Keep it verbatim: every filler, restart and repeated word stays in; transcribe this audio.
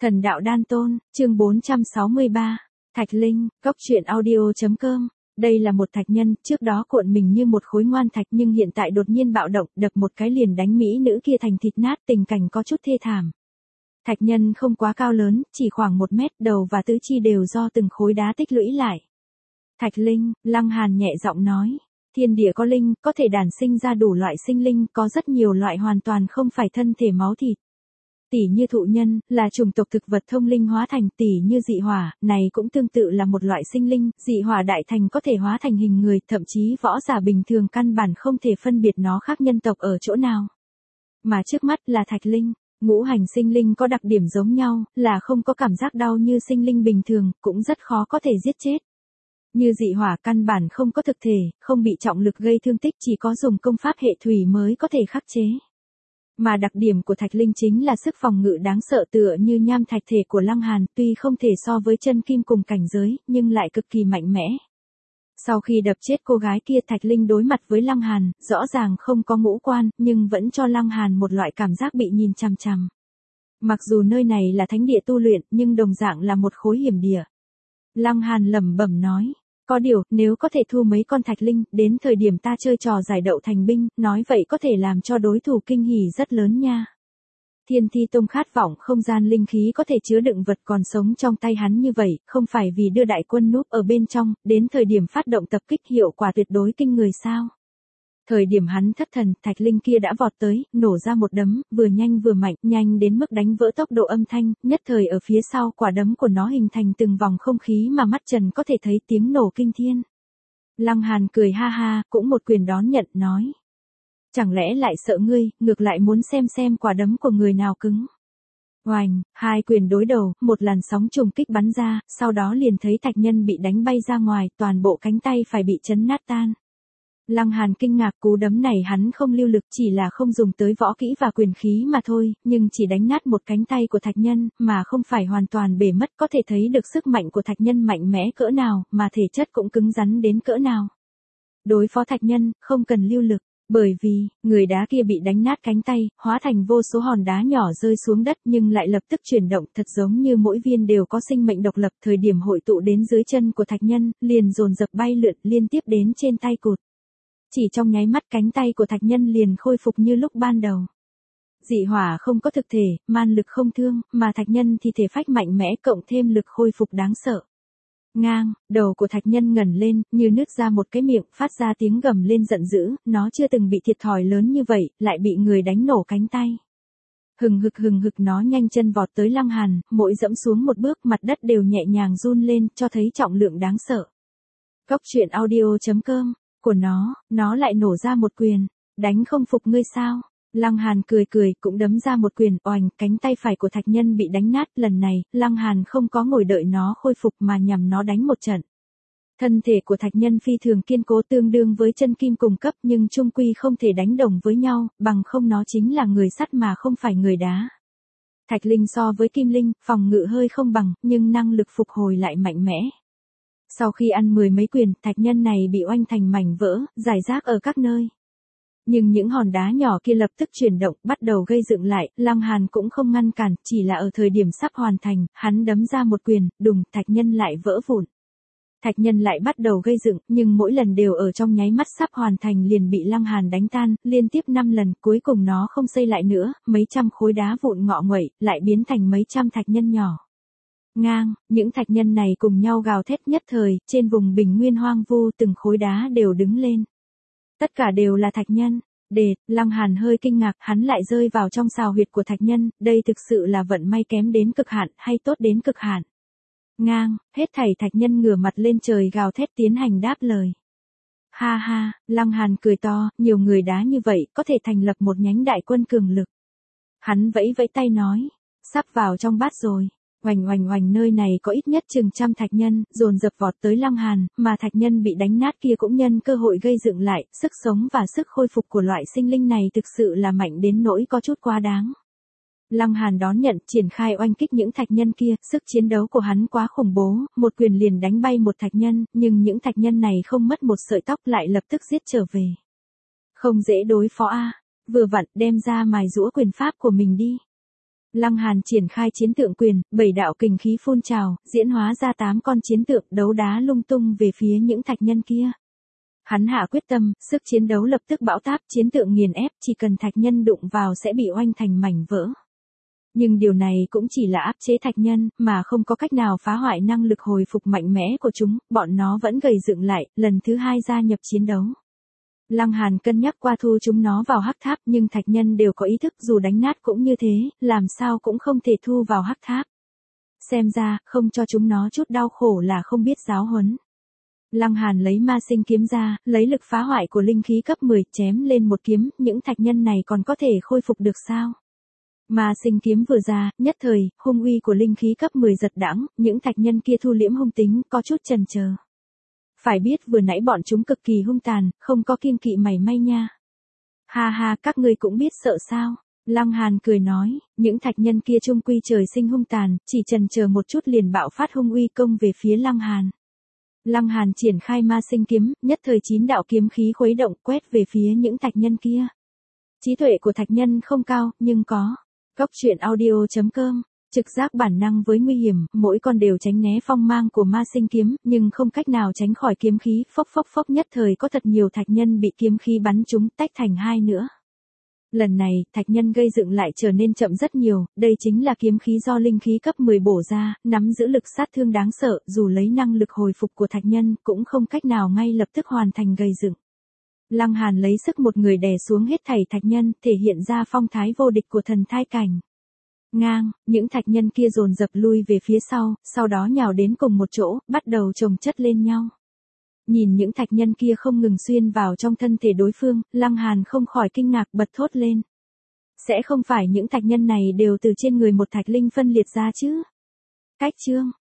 Thần đạo đan tôn, chương bốn trăm sáu mươi ba. Thạch Linh, góc truyện audio.com. Đây là một thạch nhân, trước đó cuộn mình như một khối ngoan thạch nhưng hiện tại đột nhiên bạo động, đập một cái liền đánh mỹ nữ kia thành thịt nát, tình cảnh có chút thê thảm. Thạch nhân không quá cao lớn, chỉ khoảng một mét, đầu và tứ chi đều do từng khối đá tích lũy lại. Thạch Linh, Lăng Hàn nhẹ giọng nói. Thiên địa có linh, có thể đản sinh ra đủ loại sinh linh, có rất nhiều loại hoàn toàn không phải thân thể máu thịt. Tỷ như thụ nhân, là chủng tộc thực vật thông linh hóa thành, tỷ như dị hỏa, này cũng tương tự là một loại sinh linh, dị hỏa đại thành có thể hóa thành hình người, thậm chí võ giả bình thường căn bản không thể phân biệt nó khác nhân tộc ở chỗ nào. Mà trước mắt là Thạch Linh, ngũ hành sinh linh có đặc điểm giống nhau, là không có cảm giác đau như sinh linh bình thường, cũng rất khó có thể giết chết. Như dị hỏa căn bản không có thực thể, không bị trọng lực gây thương tích, chỉ có dùng công pháp hệ thủy mới có thể khắc chế. Mà đặc điểm của Thạch Linh chính là sức phòng ngự đáng sợ tựa như nham thạch thể của Lăng Hàn, tuy không thể so với chân kim cùng cảnh giới, nhưng lại cực kỳ mạnh mẽ. Sau khi đập chết cô gái kia, Thạch Linh đối mặt với Lăng Hàn, rõ ràng không có ngũ quan, nhưng vẫn cho Lăng Hàn một loại cảm giác bị nhìn chằm chằm. Mặc dù nơi này là thánh địa tu luyện, nhưng đồng dạng là một khối hiểm địa. Lăng Hàn lẩm bẩm nói. Có điều, nếu có thể thu mấy con thạch linh, đến thời điểm ta chơi trò giải đậu thành binh, nói vậy có thể làm cho đối thủ kinh hỉ rất lớn nha. Thiên Thi Tông khát vọng không gian linh khí có thể chứa đựng vật còn sống trong tay hắn như vậy, không phải vì đưa đại quân núp ở bên trong, đến thời điểm phát động tập kích hiệu quả tuyệt đối kinh người sao. Thời điểm hắn thất thần, thạch linh kia đã vọt tới, nổ ra một đấm, vừa nhanh vừa mạnh, nhanh đến mức đánh vỡ tốc độ âm thanh, nhất thời ở phía sau quả đấm của nó hình thành từng vòng không khí mà mắt trần có thể thấy tiếng nổ kinh thiên. Lăng Hàn cười ha ha, cũng một quyền đón nhận, nói. Chẳng lẽ lại sợ ngươi, ngược lại muốn xem xem quả đấm của người nào cứng. Oành, hai quyền đối đầu, một làn sóng trùng kích bắn ra, sau đó liền thấy thạch nhân bị đánh bay ra ngoài, toàn bộ cánh tay phải bị chấn nát tan. Lăng Hàn kinh ngạc, cú đấm này hắn không lưu lực, chỉ là không dùng tới võ kỹ và quyền khí mà thôi, nhưng chỉ đánh nát một cánh tay của thạch nhân, mà không phải hoàn toàn bể mất, có thể thấy được sức mạnh của thạch nhân mạnh mẽ cỡ nào, mà thể chất cũng cứng rắn đến cỡ nào. Đối phó thạch nhân, không cần lưu lực, bởi vì, người đá kia bị đánh nát cánh tay, hóa thành vô số hòn đá nhỏ rơi xuống đất nhưng lại lập tức chuyển động, thật giống như mỗi viên đều có sinh mệnh độc lập, thời điểm hội tụ đến dưới chân của thạch nhân, liền dồn dập bay lượn liên tiếp đến trên tay cụt. Chỉ trong nháy mắt cánh tay của thạch nhân liền khôi phục như lúc ban đầu. Dị hỏa không có thực thể, man lực không thương, mà thạch nhân thì thể phách mạnh mẽ cộng thêm lực khôi phục đáng sợ. Ngang, đầu của thạch nhân ngẩng lên, như nứt ra một cái miệng, phát ra tiếng gầm lên giận dữ, nó chưa từng bị thiệt thòi lớn như vậy, lại bị người đánh nổ cánh tay. Hừng hực hừng hực nó nhanh chân vọt tới Lăng Hàn, mỗi dẫm xuống một bước mặt đất đều nhẹ nhàng run lên, cho thấy trọng lượng đáng sợ. Góc truyện audio.com. Của nó, nó lại nổ ra một quyền, đánh không phục ngươi sao? Lăng Hàn cười cười, cũng đấm ra một quyền, oành, cánh tay phải của thạch nhân bị đánh nát, lần này, Lăng Hàn không có ngồi đợi nó khôi phục mà nhằm nó đánh một trận. Thân thể của thạch nhân phi thường kiên cố tương đương với chân kim cùng cấp nhưng chung quy không thể đánh đồng với nhau, bằng không nó chính là người sắt mà không phải người đá. Thạch linh so với kim linh, phòng ngự hơi không bằng, nhưng năng lực phục hồi lại mạnh mẽ. Sau khi ăn mười mấy quyền, thạch nhân này bị oanh thành mảnh vỡ, rải rác ở các nơi. Nhưng những hòn đá nhỏ kia lập tức chuyển động, bắt đầu gây dựng lại, Lăng Hàn cũng không ngăn cản, chỉ là ở thời điểm sắp hoàn thành, hắn đấm ra một quyền, đùng, thạch nhân lại vỡ vụn. Thạch nhân lại bắt đầu gây dựng, nhưng mỗi lần đều ở trong nháy mắt sắp hoàn thành liền bị Lăng Hàn đánh tan, liên tiếp năm lần, cuối cùng nó không xây lại nữa, mấy trăm khối đá vụn ngọ nguậy, lại biến thành mấy trăm thạch nhân nhỏ. Ngang, những thạch nhân này cùng nhau gào thét nhất thời, trên vùng bình nguyên hoang vu từng khối đá đều đứng lên. Tất cả đều là thạch nhân. Đệt, Lăng Hàn hơi kinh ngạc, hắn lại rơi vào trong sào huyệt của thạch nhân, đây thực sự là vận may kém đến cực hạn, hay tốt đến cực hạn. Ngang, hết thảy thạch nhân ngửa mặt lên trời gào thét tiến hành đáp lời. Ha ha, Lăng Hàn cười to, nhiều người đá như vậy, có thể thành lập một nhánh đại quân cường lực. Hắn vẫy vẫy tay nói, sắp vào trong bát rồi. Oành oành oành, nơi này có ít nhất chừng trăm thạch nhân, dồn dập vọt tới Lăng Hàn, mà thạch nhân bị đánh nát kia cũng nhân cơ hội gây dựng lại, sức sống và sức khôi phục của loại sinh linh này thực sự là mạnh đến nỗi có chút quá đáng. Lăng Hàn đón nhận, triển khai oanh kích những thạch nhân kia, sức chiến đấu của hắn quá khủng bố, một quyền liền đánh bay một thạch nhân, nhưng những thạch nhân này không mất một sợi tóc lại lập tức giết trở về. Không dễ đối phó a, vừa vặn đem ra mài giũa quyền pháp của mình đi. Lăng Hàn triển khai chiến tượng quyền, bảy đạo kình khí phun trào, diễn hóa ra tám con chiến tượng đấu đá lung tung về phía những thạch nhân kia. Hắn hạ quyết tâm, sức chiến đấu lập tức bão táp, chiến tượng nghiền ép, chỉ cần thạch nhân đụng vào sẽ bị oanh thành mảnh vỡ. Nhưng điều này cũng chỉ là áp chế thạch nhân, mà không có cách nào phá hoại năng lực hồi phục mạnh mẽ của chúng, bọn nó vẫn gầy dựng lại, lần thứ hai gia nhập chiến đấu. Lăng Hàn cân nhắc qua thu chúng nó vào hắc tháp, nhưng thạch nhân đều có ý thức, dù đánh nát cũng như thế, làm sao cũng không thể thu vào hắc tháp. Xem ra, không cho chúng nó chút đau khổ là không biết giáo huấn. Lăng Hàn lấy ma sinh kiếm ra, lấy lực phá hoại của linh khí cấp mười, chém lên một kiếm, những thạch nhân này còn có thể khôi phục được sao? Ma sinh kiếm vừa ra, nhất thời, hung uy của linh khí cấp mười giật đãng, những thạch nhân kia thu liễm hung tính, có chút chần chờ. Phải biết vừa nãy bọn chúng cực kỳ hung tàn, không có kiêng kỵ mảy may nha. Ha ha, các ngươi cũng biết sợ sao? Lăng Hàn cười nói, những thạch nhân kia chung quy trời sinh hung tàn, chỉ chần chờ một chút liền bạo phát hung uy công về phía Lăng Hàn. Lăng Hàn triển khai ma sinh kiếm, nhất thời chín đạo kiếm khí khuấy động quét về phía những thạch nhân kia. Trí tuệ của thạch nhân không cao, nhưng có. Cốc truyện audio chấm com, trực giác bản năng với nguy hiểm, mỗi con đều tránh né phong mang của ma sinh kiếm, nhưng không cách nào tránh khỏi kiếm khí, phốc phốc phốc, nhất thời có thật nhiều thạch nhân bị kiếm khí bắn trúng, tách thành hai nữa. Lần này, thạch nhân gây dựng lại trở nên chậm rất nhiều, đây chính là kiếm khí do linh khí cấp mười bổ ra, nắm giữ lực sát thương đáng sợ, dù lấy năng lực hồi phục của thạch nhân, cũng không cách nào ngay lập tức hoàn thành gây dựng. Lăng Hàn lấy sức một người đè xuống hết thảy thạch nhân, thể hiện ra phong thái vô địch của thần thai cảnh. Ngang, những thạch nhân kia dồn dập lui về phía sau, sau đó nhào đến cùng một chỗ, bắt đầu chồng chất lên nhau. Nhìn những thạch nhân kia không ngừng xuyên vào trong thân thể đối phương, Lăng Hàn không khỏi kinh ngạc bật thốt lên. Sẽ không phải những thạch nhân này đều từ trên người một thạch linh phân liệt ra chứ? Cách chương